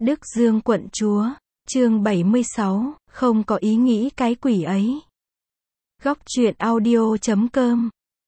Đức Dương quận chúa, chương 76, không có ý nghĩ cái quỷ ấy. Góc truyện audio.com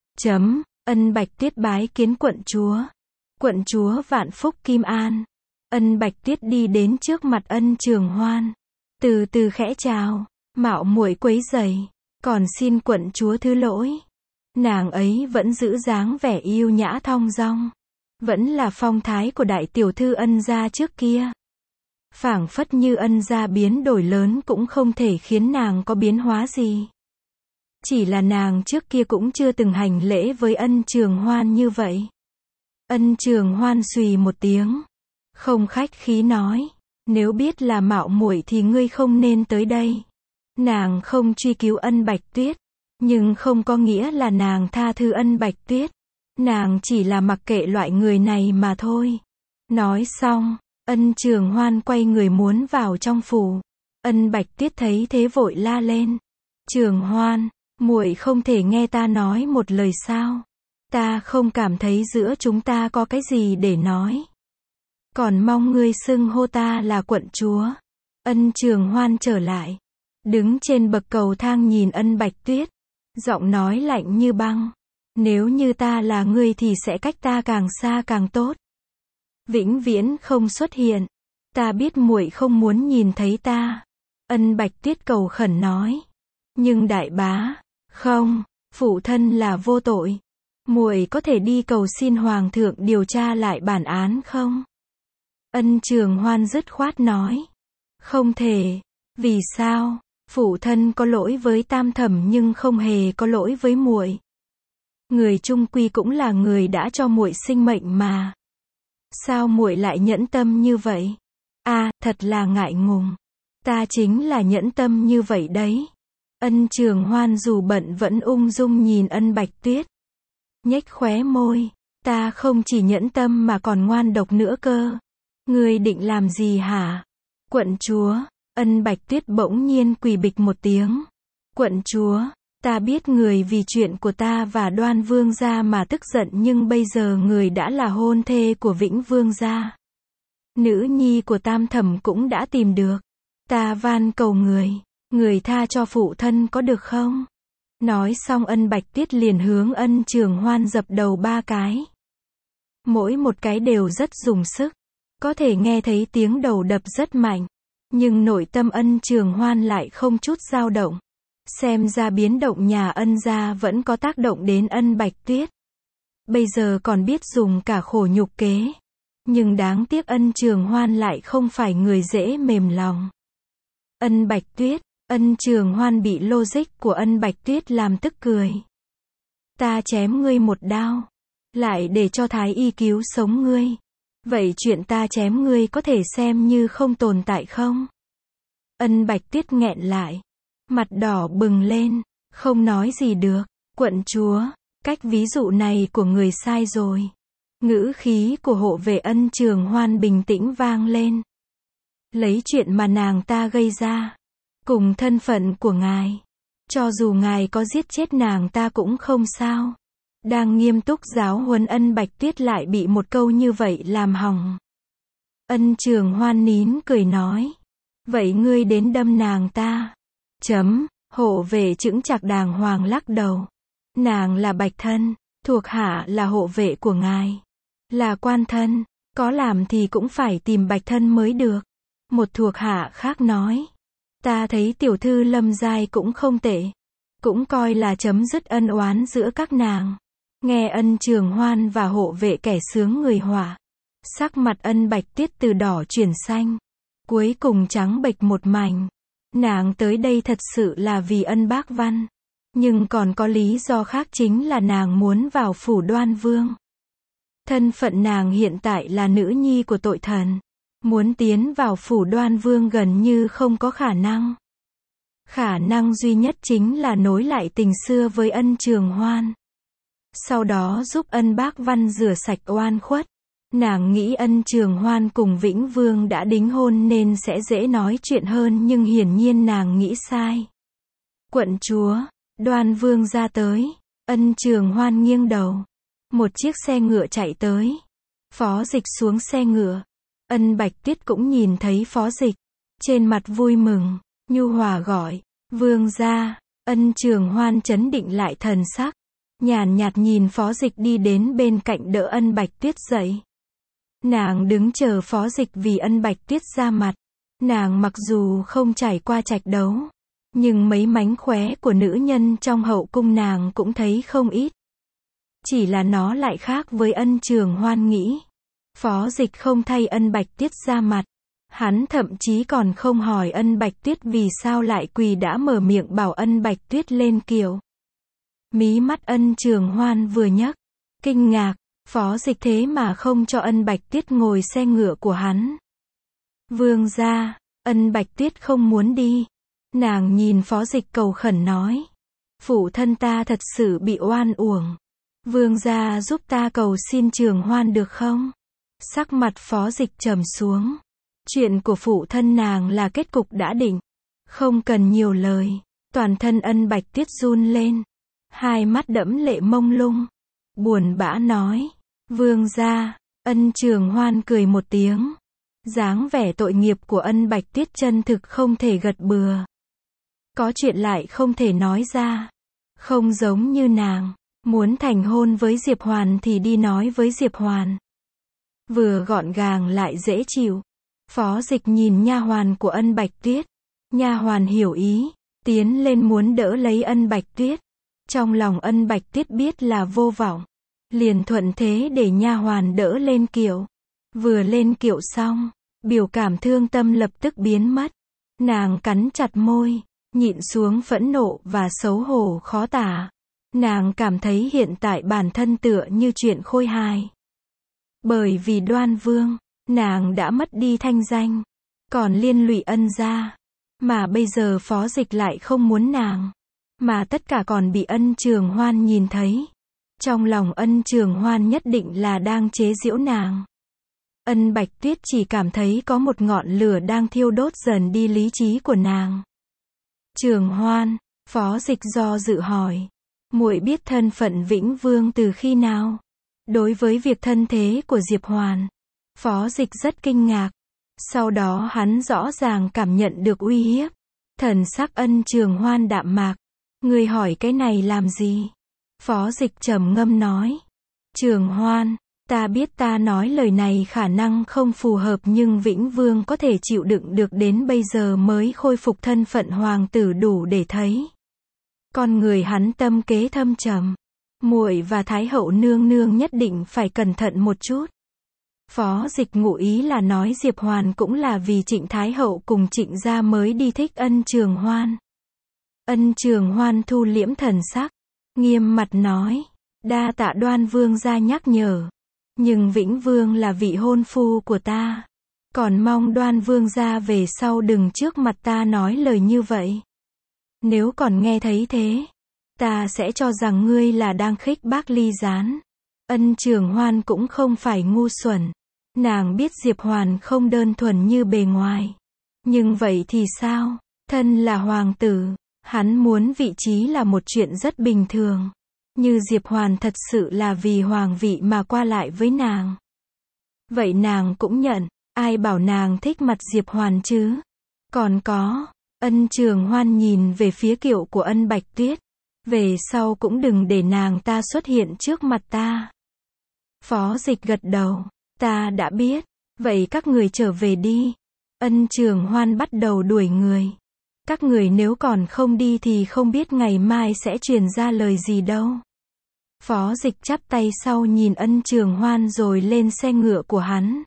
Ân Bạch Tuyết bái kiến quận chúa. Quận chúa vạn phúc kim an. Ân Bạch Tuyết đi đến trước mặt Ân Trường Hoan, từ từ khẽ chào, mạo muội quấy rầy, còn xin quận chúa thứ lỗi. Nàng ấy vẫn giữ dáng vẻ yêu nhã thong dong, vẫn là phong thái của đại tiểu thư Ân gia trước kia. Phảng phất như Ân gia biến đổi lớn cũng không thể khiến nàng có biến hóa gì. Chỉ là nàng trước kia cũng chưa từng hành lễ với Ân Trường Hoan như vậy. Ân Trường Hoan xùy một tiếng, không khách khí nói, nếu biết là mạo muội thì ngươi không nên tới đây. Nàng không truy cứu Ân Bạch Tuyết, nhưng không có nghĩa là nàng tha thứ Ân Bạch Tuyết. Nàng chỉ là mặc kệ loại người này mà thôi. Nói xong, Ân Trường Hoan quay người muốn vào trong phủ. Ân Bạch Tuyết thấy thế vội la lên, Trường Hoan, muội không thể nghe ta nói một lời sao? Ta không cảm thấy giữa chúng ta có cái gì để nói. Còn mong ngươi xưng hô ta là quận chúa. Ân Trường Hoan trở lại, đứng trên bậc cầu thang nhìn Ân Bạch Tuyết, giọng nói lạnh như băng. Nếu như ta là ngươi thì sẽ cách ta càng xa càng tốt. Vĩnh viễn không xuất hiện. Ta biết muội không muốn nhìn thấy ta. Ân Bạch Tuyết cầu khẩn nói. Nhưng đại bá, không, phụ thân là vô tội. Muội có thể đi cầu xin hoàng thượng điều tra lại bản án không? Ân Trường Hoan dứt khoát nói. Không thể. Vì sao? Phụ thân có lỗi với Tam Thẩm nhưng không hề có lỗi với muội. Người chung quy cũng là người đã cho muội sinh mệnh mà. Sao muội lại nhẫn tâm như vậy? Thật là ngại ngùng. Ta chính là nhẫn tâm như vậy đấy. Ân Trường Hoan dù bận vẫn ung dung nhìn Ân Bạch Tuyết, nhếch khóe môi, ta không chỉ nhẫn tâm mà còn ngoan độc nữa cơ. Ngươi định làm gì hả? Quận chúa. Ân Bạch Tuyết bỗng nhiên quỳ bịch một tiếng. Quận chúa, ta biết người vì chuyện của ta và Đoan Vương gia mà tức giận nhưng bây giờ người đã là hôn thê của Vĩnh Vương gia. Nữ nhi của Tam Thẩm cũng đã tìm được. Ta van cầu người tha cho phụ thân có được không? Nói xong Ân Bạch Tuyết liền hướng Ân Trường Hoan dập đầu 3 cái. Mỗi một cái đều rất dùng sức. Có thể nghe thấy tiếng đầu đập rất mạnh. Nhưng nội tâm Ân Trường Hoan lại không chút dao động. Xem ra biến động nhà Ân gia vẫn có tác động đến Ân Bạch Tuyết. Bây giờ còn biết dùng cả khổ nhục kế. Nhưng đáng tiếc Ân Trường Hoan lại không phải người dễ mềm lòng. Ân Bạch Tuyết. Ân Trường Hoan bị logic của Ân Bạch Tuyết làm tức cười. Ta chém ngươi một đao, lại để cho thái y cứu sống ngươi. Vậy chuyện ta chém ngươi có thể xem như không tồn tại không? Ân Bạch Tuyết nghẹn lại, mặt đỏ bừng lên, không nói gì được. Quận chúa, cách ví dụ này của người sai rồi. Ngữ khí của hộ vệ Ân Trường Hoan bình tĩnh vang lên. Lấy chuyện mà nàng ta gây ra, cùng thân phận của ngài, cho dù ngài có giết chết nàng ta cũng không sao. Đang nghiêm túc giáo huấn Ân Bạch Tuyết lại bị một câu như vậy làm hỏng. Ân Trường Hoan nín cười nói. Vậy ngươi đến đâm nàng ta. Hộ vệ chững chạc đàng hoàng lắc đầu. Nàng là Bạch Thân, thuộc hạ là hộ vệ của ngài. Là quan thân, có làm thì cũng phải tìm Bạch Thân mới được. Một thuộc hạ khác nói. Ta thấy tiểu thư Lâm Giai cũng không tệ. Cũng coi là chấm dứt ân oán giữa các nàng. Nghe Ân Trường Hoan và hộ vệ kẻ sướng người họa. Sắc mặt Ân Bạch Tuyết từ đỏ chuyển xanh. Cuối cùng trắng bệch một mảnh. Nàng tới đây thật sự là vì Ân Bác Văn. Nhưng còn có lý do khác chính là nàng muốn vào phủ Đoan Vương. Thân phận nàng hiện tại là nữ nhi của tội thần. Muốn tiến vào phủ Đoan Vương gần như không có khả năng. Khả năng duy nhất chính là nối lại tình xưa với Ân Trường Hoan. Sau đó giúp Ân Bác Văn rửa sạch oan khuất. Nàng nghĩ Ân Trường Hoan cùng Vĩnh Vương đã đính hôn nên sẽ dễ nói chuyện hơn nhưng hiển nhiên nàng nghĩ sai. Quận chúa, Đoan Vương ra tới. Ân Trường Hoan nghiêng đầu. Một chiếc xe ngựa chạy tới. Phó Dịch xuống xe ngựa. Ân Bạch Tuyết cũng nhìn thấy Phó Dịch. Trên mặt vui mừng, nhu hòa gọi, vương gia. Ân Trường Hoan trấn định lại thần sắc. Nhàn nhạt nhìn Phó Dịch đi đến bên cạnh đỡ Ân Bạch Tuyết dậy. Nàng đứng chờ Phó Dịch vì Ân Bạch Tuyết ra mặt. Nàng mặc dù không trải qua trạch đấu, nhưng mấy mánh khóe của nữ nhân trong hậu cung nàng cũng thấy không ít. Chỉ là nó lại khác với Ân Trường Hoan nghĩ. Phó Dịch không thay Ân Bạch Tuyết ra mặt. Hắn thậm chí còn không hỏi Ân Bạch Tuyết vì sao lại quỳ, đã mở miệng bảo Ân Bạch Tuyết lên kiệu. Mí mắt Ân Trường Hoan vừa nhấc, kinh ngạc, Phó Dịch thế mà không cho Ân Bạch Tuyết ngồi xe ngựa của hắn. Vương gia, Ân Bạch Tuyết không muốn đi. Nàng nhìn Phó Dịch cầu khẩn nói. Phụ thân ta thật sự bị oan uổng. Vương gia giúp ta cầu xin Trường Hoan được không? Sắc mặt Phó Dịch trầm xuống. Chuyện của phụ thân nàng là kết cục đã định. Không cần nhiều lời. Toàn thân Ân Bạch Tuyết run lên. Hai mắt đẫm lệ mông lung. Buồn bã nói. Vương gia. Ân Trường Hoan cười một tiếng. Dáng vẻ tội nghiệp của Ân Bạch Tuyết chân thực không thể gật bừa. Có chuyện lại không thể nói ra. Không giống như nàng. Muốn thành hôn với Diệp Hoàn thì đi nói với Diệp Hoàn. Vừa gọn gàng lại dễ chịu. Phó Dịch nhìn nha hoàn của Ân Bạch Tuyết. Nha hoàn hiểu ý, tiến lên muốn đỡ lấy Ân Bạch Tuyết. Trong lòng Ân Bạch Tuyết biết là vô vọng, liền thuận thế để nha hoàn đỡ lên kiệu. Vừa lên kiệu xong, biểu cảm thương tâm lập tức biến mất. Nàng cắn chặt môi, nhịn xuống phẫn nộ và xấu hổ khó tả. Nàng cảm thấy hiện tại bản thân tựa như chuyện khôi hài. Bởi vì Đoan Vương, nàng đã mất đi thanh danh, còn liên lụy Ân gia. Mà bây giờ Phó Dịch lại không muốn nàng, mà tất cả còn bị Ân Trường Hoan nhìn thấy. Trong lòng Ân Trường Hoan nhất định là đang chế giễu nàng. Ân Bạch Tuyết chỉ cảm thấy có một ngọn lửa đang thiêu đốt dần đi lý trí của nàng. Trường Hoan, Phó Dịch do dự hỏi. Muội biết thân phận Vĩnh Vương từ khi nào? Đối với việc thân thế của Diệp Hoàn, Phó Dịch rất kinh ngạc. Sau đó hắn rõ ràng cảm nhận được uy hiếp. Thần sắc Ân Trường Hoan đạm mạc. Ngươi hỏi cái này làm gì? Phó Dịch trầm ngâm nói. Trường Hoan, ta biết ta nói lời này khả năng không phù hợp, nhưng Vĩnh Vương có thể chịu đựng được đến bây giờ mới khôi phục thân phận hoàng tử đủ để thấy. Con người hắn tâm kế thâm trầm. Muội và Thái hậu nương nương nhất định phải cẩn thận một chút. Phó Dịch ngụ ý là nói Diệp Hoàn cũng là vì Trịnh Thái hậu cùng Trịnh gia mới đi thích Ân Trường Hoan. Ân Trường Hoan thu liễm thần sắc, nghiêm mặt nói. Đa tạ Đoan Vương gia nhắc nhở. Nhưng Vĩnh Vương là vị hôn phu của ta. Còn mong Đoan Vương gia về sau đừng trước mặt ta nói lời như vậy. Nếu còn nghe thấy thế, ta sẽ cho rằng ngươi là đang khích bác ly gián. Ân Trường Hoan cũng không phải ngu xuẩn. Nàng biết Diệp Hoàn không đơn thuần như bề ngoài. Nhưng vậy thì sao? Thân là hoàng tử, hắn muốn vị trí là một chuyện rất bình thường. Như Diệp Hoàn thật sự là vì hoàng vị mà qua lại với nàng. Vậy nàng cũng nhận, ai bảo nàng thích mặt Diệp Hoàn chứ? Còn có, Ân Trường Hoan nhìn về phía kiệu của Ân Bạch Tuyết. Về sau cũng đừng để nàng ta xuất hiện trước mặt ta. Phó Dịch gật đầu. Ta đã biết. Vậy các người trở về đi. Ân Trường Hoan bắt đầu đuổi người. Các người nếu còn không đi thì không biết ngày mai sẽ truyền ra lời gì đâu. Phó Dịch chắp tay sau nhìn Ân Trường Hoan rồi lên xe ngựa của hắn.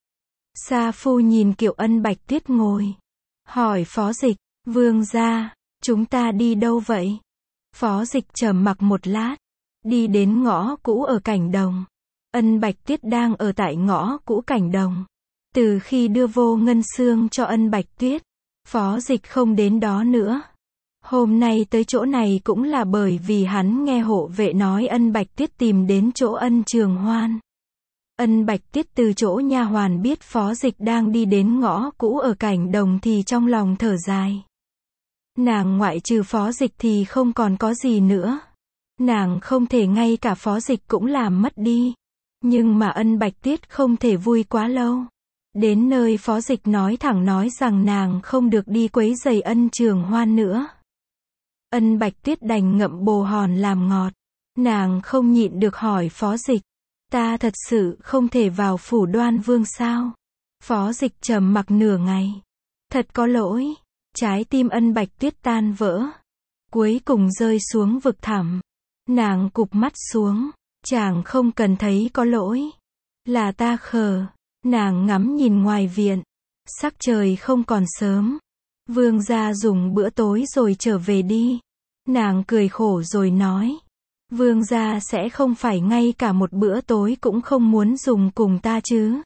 Sa Phu nhìn kiệu Ân Bạch Tuyết ngồi. Hỏi Phó Dịch, Vương gia, chúng ta đi đâu vậy? Phó Dịch trầm mặc một lát. Đi đến ngõ cũ ở Cảnh Đồng. Ân Bạch Tuyết đang ở tại ngõ cũ Cảnh Đồng. Từ khi đưa Vô Ngân Xương cho Ân Bạch Tuyết, Phó Dịch không đến đó nữa. Hôm nay tới chỗ này cũng là bởi vì hắn nghe hộ vệ nói Ân Bạch Tuyết tìm đến chỗ Ân Trường Hoan. Ân Bạch Tuyết từ chỗ nha hoàn biết Phó Dịch đang đi đến ngõ cũ ở Cảnh Đồng thì trong lòng thở dài. Nàng ngoại trừ Phó Dịch thì không còn có gì nữa. Nàng không thể ngay cả Phó Dịch cũng làm mất đi. Nhưng mà Ân Bạch Tuyết không thể vui quá lâu. Đến nơi Phó Dịch nói thẳng nói rằng nàng không được đi quấy rầy Ân Trường Hoan nữa. Ân Bạch Tuyết đành ngậm bồ hòn làm ngọt. Nàng không nhịn được hỏi Phó Dịch, ta thật sự không thể vào phủ Đoan Vương sao? Phó Dịch trầm mặc nửa ngày. Thật có lỗi. Trái tim Ân Bạch Tuyết tan vỡ. Cuối cùng rơi xuống vực thẳm. Nàng cụp mắt xuống. Chàng không cần thấy có lỗi. Là ta khờ. Nàng ngắm nhìn ngoài viện. Sắc trời không còn sớm. Vương gia dùng bữa tối rồi trở về đi. Nàng cười khổ rồi nói. Vương gia sẽ không phải ngay cả một bữa tối cũng không muốn dùng cùng ta chứ?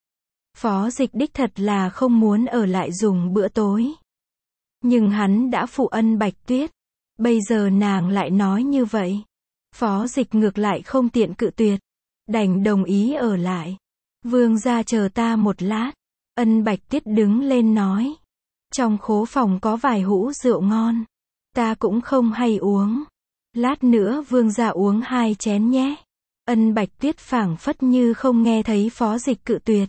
Phó Dịch đích thật là không muốn ở lại dùng bữa tối. Nhưng hắn đã phụ Ân Bạch Tuyết. Bây giờ nàng lại nói như vậy. Phó Dịch ngược lại không tiện cự tuyệt. Đành đồng ý ở lại. Vương gia chờ ta một lát. Ân Bạch Tuyết đứng lên nói. Trong khố phòng có vài hũ rượu ngon. Ta cũng không hay uống. Lát nữa vương gia uống 2 chén nhé. Ân Bạch Tuyết phảng phất như không nghe thấy Phó Dịch cự tuyệt.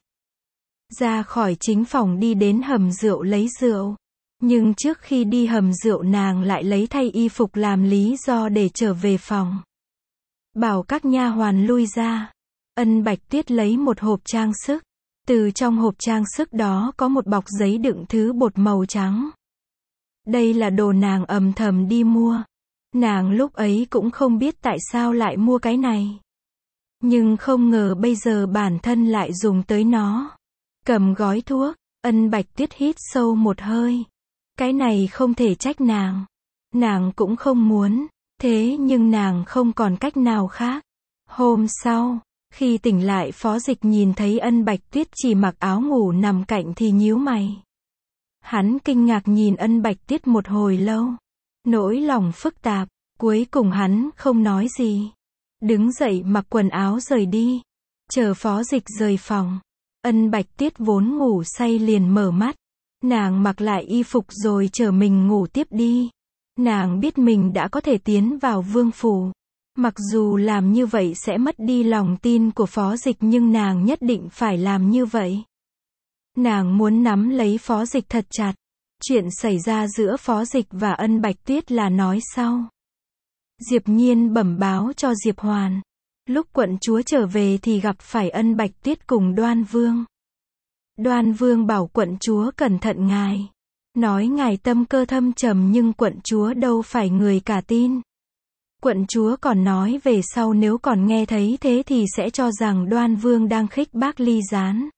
Ra khỏi chính phòng đi đến hầm rượu lấy rượu. Nhưng trước khi đi hầm rượu nàng lại lấy thay y phục làm lý do để trở về phòng. Bảo các nha hoàn lui ra. Ân Bạch Tuyết lấy một hộp trang sức. Từ trong hộp trang sức đó có một bọc giấy đựng thứ bột màu trắng. Đây là đồ nàng âm thầm đi mua. Nàng lúc ấy cũng không biết tại sao lại mua cái này. Nhưng không ngờ bây giờ bản thân lại dùng tới nó. Cầm gói thuốc, Ân Bạch Tuyết hít sâu một hơi. Cái này không thể trách nàng. Nàng cũng không muốn. Thế nhưng nàng không còn cách nào khác. Hôm sau, khi tỉnh lại Phó Dịch nhìn thấy Ân Bạch Tuyết chỉ mặc áo ngủ nằm cạnh thì nhíu mày. Hắn kinh ngạc nhìn Ân Bạch Tuyết một hồi lâu. Nỗi lòng phức tạp. Cuối cùng hắn không nói gì. Đứng dậy mặc quần áo rời đi. Chờ Phó Dịch rời phòng. Ân Bạch Tuyết vốn ngủ say liền mở mắt. Nàng mặc lại y phục rồi chở mình ngủ tiếp đi. Nàng biết mình đã có thể tiến vào vương phủ. Mặc dù làm như vậy sẽ mất đi lòng tin của Phó Dịch nhưng nàng nhất định phải làm như vậy. Nàng muốn nắm lấy Phó Dịch thật chặt. Chuyện xảy ra giữa Phó Dịch và Ân Bạch Tuyết là nói sau. Diệp Nhiên bẩm báo cho Diệp Hoàn. Lúc quận chúa trở về thì gặp phải Ân Bạch Tuyết cùng Đoan Vương. Đoan Vương bảo quận chúa cẩn thận ngài. Nói ngài tâm cơ thâm trầm nhưng quận chúa đâu phải người cả tin. Quận chúa còn nói về sau nếu còn nghe thấy thế thì sẽ cho rằng Đoan Vương đang khích bác Ly Gián.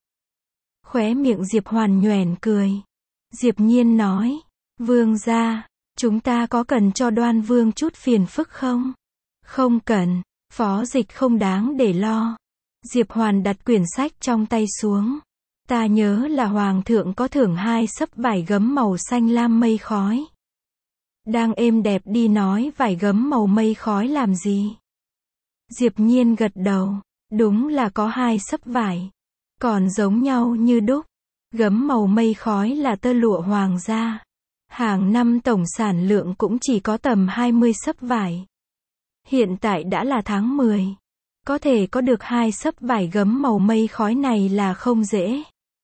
Khóe miệng Diệp Hoàn nhoẻn cười. Diệp Nhiên nói. Vương gia, chúng ta có cần cho Đoan Vương chút phiền phức không? Không cần. Phó Dịch không đáng để lo. Diệp Hoàn đặt quyển sách trong tay xuống. Ta nhớ là Hoàng thượng có thưởng 2 xấp vải gấm màu xanh lam mây khói. Đang êm đẹp đi nói vải gấm màu mây khói làm gì? Diệp Nhiên gật đầu. Đúng là có 2 xấp vải. Còn giống nhau như đúc. Gấm màu mây khói là tơ lụa hoàng gia. Hàng năm tổng sản lượng cũng chỉ có tầm 20 xấp vải. Hiện tại đã là tháng 10. Có thể có được 2 xấp vải gấm màu mây khói này là không dễ.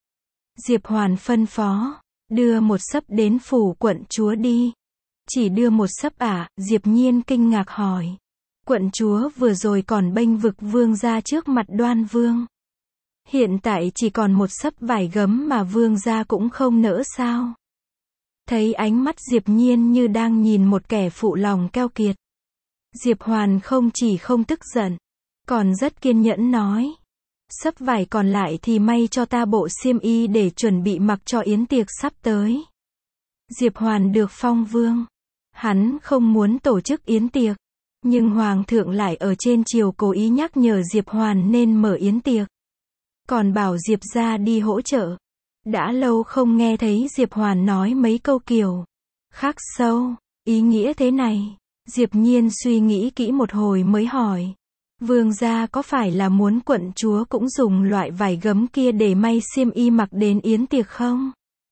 Diệp Hoàn phân phó. Đưa một xấp đến phủ quận chúa đi. Chỉ đưa một xấp à? Diệp Nhiên kinh ngạc hỏi. Quận chúa vừa rồi còn bênh vực vương gia trước mặt Đoan Vương. Hiện tại chỉ còn một xấp vải gấm mà vương gia cũng không nỡ sao? Thấy ánh mắt Diệp Nhiên như đang nhìn một kẻ phụ lòng keo kiệt. Diệp Hoàn không chỉ không tức giận, còn rất kiên nhẫn nói. Xấp vải còn lại thì may cho ta bộ xiêm y để chuẩn bị mặc cho yến tiệc sắp tới. Diệp Hoàn được phong vương. Hắn không muốn tổ chức yến tiệc. Nhưng Hoàng thượng lại ở trên triều cố ý nhắc nhở Diệp Hoàn nên mở yến tiệc. Còn bảo Diệp gia đi hỗ trợ. Đã lâu không nghe thấy Diệp Hoàn nói mấy câu kiểu khắc sâu, ý nghĩa thế này. Diệp Nhiên suy nghĩ kỹ một hồi mới hỏi. Vương gia có phải là muốn quận chúa cũng dùng loại vải gấm kia để may xiêm y mặc đến yến tiệc không?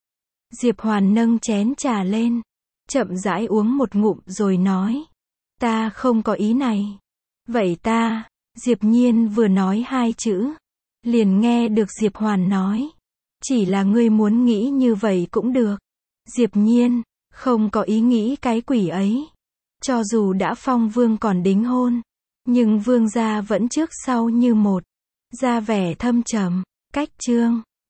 Diệp Hoàn nâng chén trà lên. Chậm rãi uống một ngụm rồi nói. Ta không có ý này. Vậy ta, Diệp Nhiên vừa nói 2 chữ. Liền nghe được Diệp Hoàn nói. Chỉ là ngươi muốn nghĩ như vậy cũng được. Diệp Nhiên, không có ý nghĩ cái quỷ ấy. Cho dù đã phong vương còn đính hôn, nhưng vương gia vẫn trước sau như một. Ra vẻ thâm trầm, cách chương.